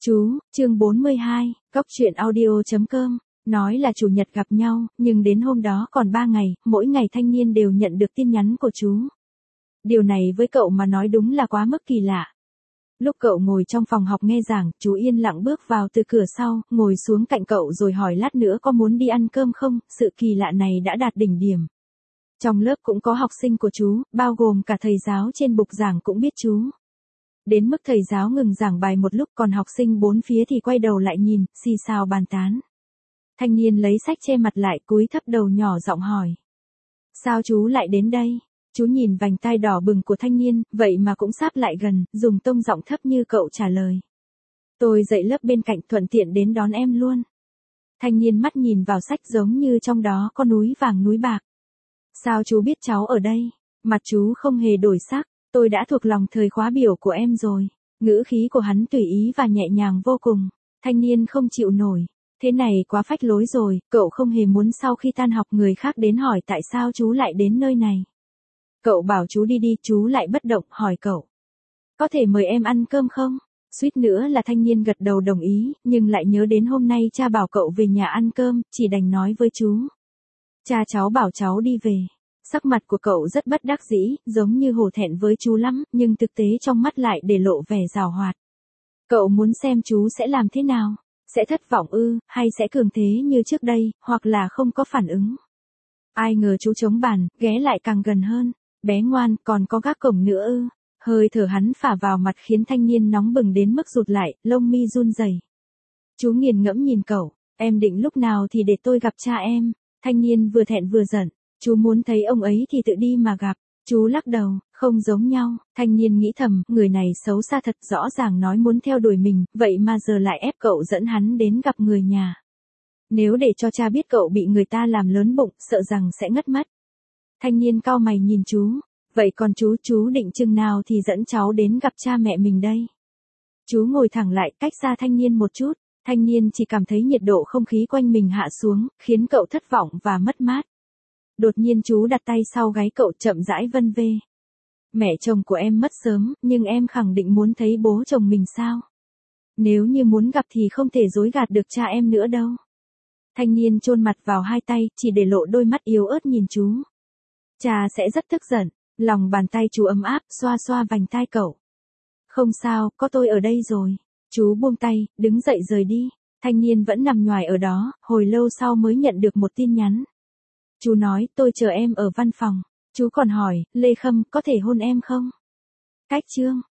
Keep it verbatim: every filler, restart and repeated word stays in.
Chú, chương bốn mươi hai, Cóc truyện audio chấm com, nói là chủ nhật gặp nhau, nhưng đến hôm đó còn ba ngày, mỗi ngày thanh niên đều nhận được tin nhắn của chú. Điều này với cậu mà nói đúng là quá mức kỳ lạ. Lúc cậu ngồi trong phòng học nghe giảng, chú yên lặng bước vào từ cửa sau, ngồi xuống cạnh cậu rồi hỏi lát nữa có muốn đi ăn cơm không, sự kỳ lạ này đã đạt đỉnh điểm. Trong lớp cũng có học sinh của chú, bao gồm cả thầy giáo trên bục giảng cũng biết chú. Đến mức thầy giáo ngừng giảng bài một lúc, còn học sinh bốn phía thì quay đầu lại nhìn, xì xào bàn tán. Thanh niên lấy sách che mặt lại, cúi thấp đầu nhỏ giọng hỏi. Sao chú lại đến đây? Chú nhìn vành tai đỏ bừng của thanh niên, vậy mà cũng sáp lại gần, dùng tông giọng thấp như cậu trả lời. Tôi dạy lớp bên cạnh, thuận tiện đến đón em luôn. Thanh niên mắt nhìn vào sách giống như trong đó có núi vàng núi bạc. Sao chú biết cháu ở đây? Mặt chú không hề đổi sắc. Tôi đã thuộc lòng thời khóa biểu của em rồi. Ngữ khí của hắn tùy ý và nhẹ nhàng vô cùng. Thanh niên không chịu nổi. Thế này quá phách lối rồi, cậu không hề muốn sau khi tan học người khác đến hỏi tại sao chú lại đến nơi này. Cậu bảo chú đi đi, chú lại bất động, hỏi cậu. Có thể mời em ăn cơm không? Suýt nữa là thanh niên gật đầu đồng ý, nhưng lại nhớ đến hôm nay cha bảo cậu về nhà ăn cơm, chỉ đành nói với chú. Cha cháu bảo cháu đi về. Sắc mặt của cậu rất bất đắc dĩ, giống như hổ thẹn với chú lắm, nhưng thực tế trong mắt lại để lộ vẻ giảo hoạt. Cậu muốn xem chú sẽ làm thế nào? Sẽ thất vọng ư, hay sẽ cường thế như trước đây, hoặc là không có phản ứng? Ai ngờ chú chống bàn, ghé lại càng gần hơn. Bé ngoan, còn có gác cổng nữa ư? Hơi thở hắn phả vào mặt khiến thanh niên nóng bừng đến mức rụt lại, lông mi run rẩy. Chú nghiền ngẫm nhìn cậu, em định lúc nào thì để tôi gặp cha em? Thanh niên vừa thẹn vừa giận. Chú muốn thấy ông ấy thì tự đi mà gặp. Chú lắc đầu, không giống nhau. Thanh niên nghĩ thầm, người này xấu xa thật, rõ ràng nói muốn theo đuổi mình, vậy mà giờ lại ép cậu dẫn hắn đến gặp người nhà. Nếu để cho cha biết cậu bị người ta làm lớn bụng, sợ rằng sẽ ngất mất. Thanh niên cau mày nhìn chú. Vậy còn chú, chú định chừng nào thì dẫn cháu đến gặp cha mẹ mình đây? Chú ngồi thẳng lại, cách xa thanh niên một chút. Thanh niên chỉ cảm thấy nhiệt độ không khí quanh mình hạ xuống, khiến cậu thất vọng và mất mát. Đột nhiên chú đặt tay sau gáy cậu, chậm rãi vân vê. Mẹ chồng của em mất sớm, nhưng em khẳng định muốn thấy bố chồng mình sao? Nếu như muốn gặp thì không thể dối gạt được cha em nữa đâu. Thanh niên chôn mặt vào hai tay, chỉ để lộ đôi mắt yếu ớt nhìn chú. Cha sẽ rất tức giận. Lòng bàn tay chú ấm áp, xoa xoa vành tai cậu. Không sao, có tôi ở đây rồi. Chú buông tay, đứng dậy rời đi. Thanh niên vẫn nằm nhoài ở đó, hồi lâu sau mới nhận được một tin nhắn. Chú nói, tôi chờ em ở văn phòng. Chú còn hỏi, Lê Khâm, có thể hôn em không? Cách chương.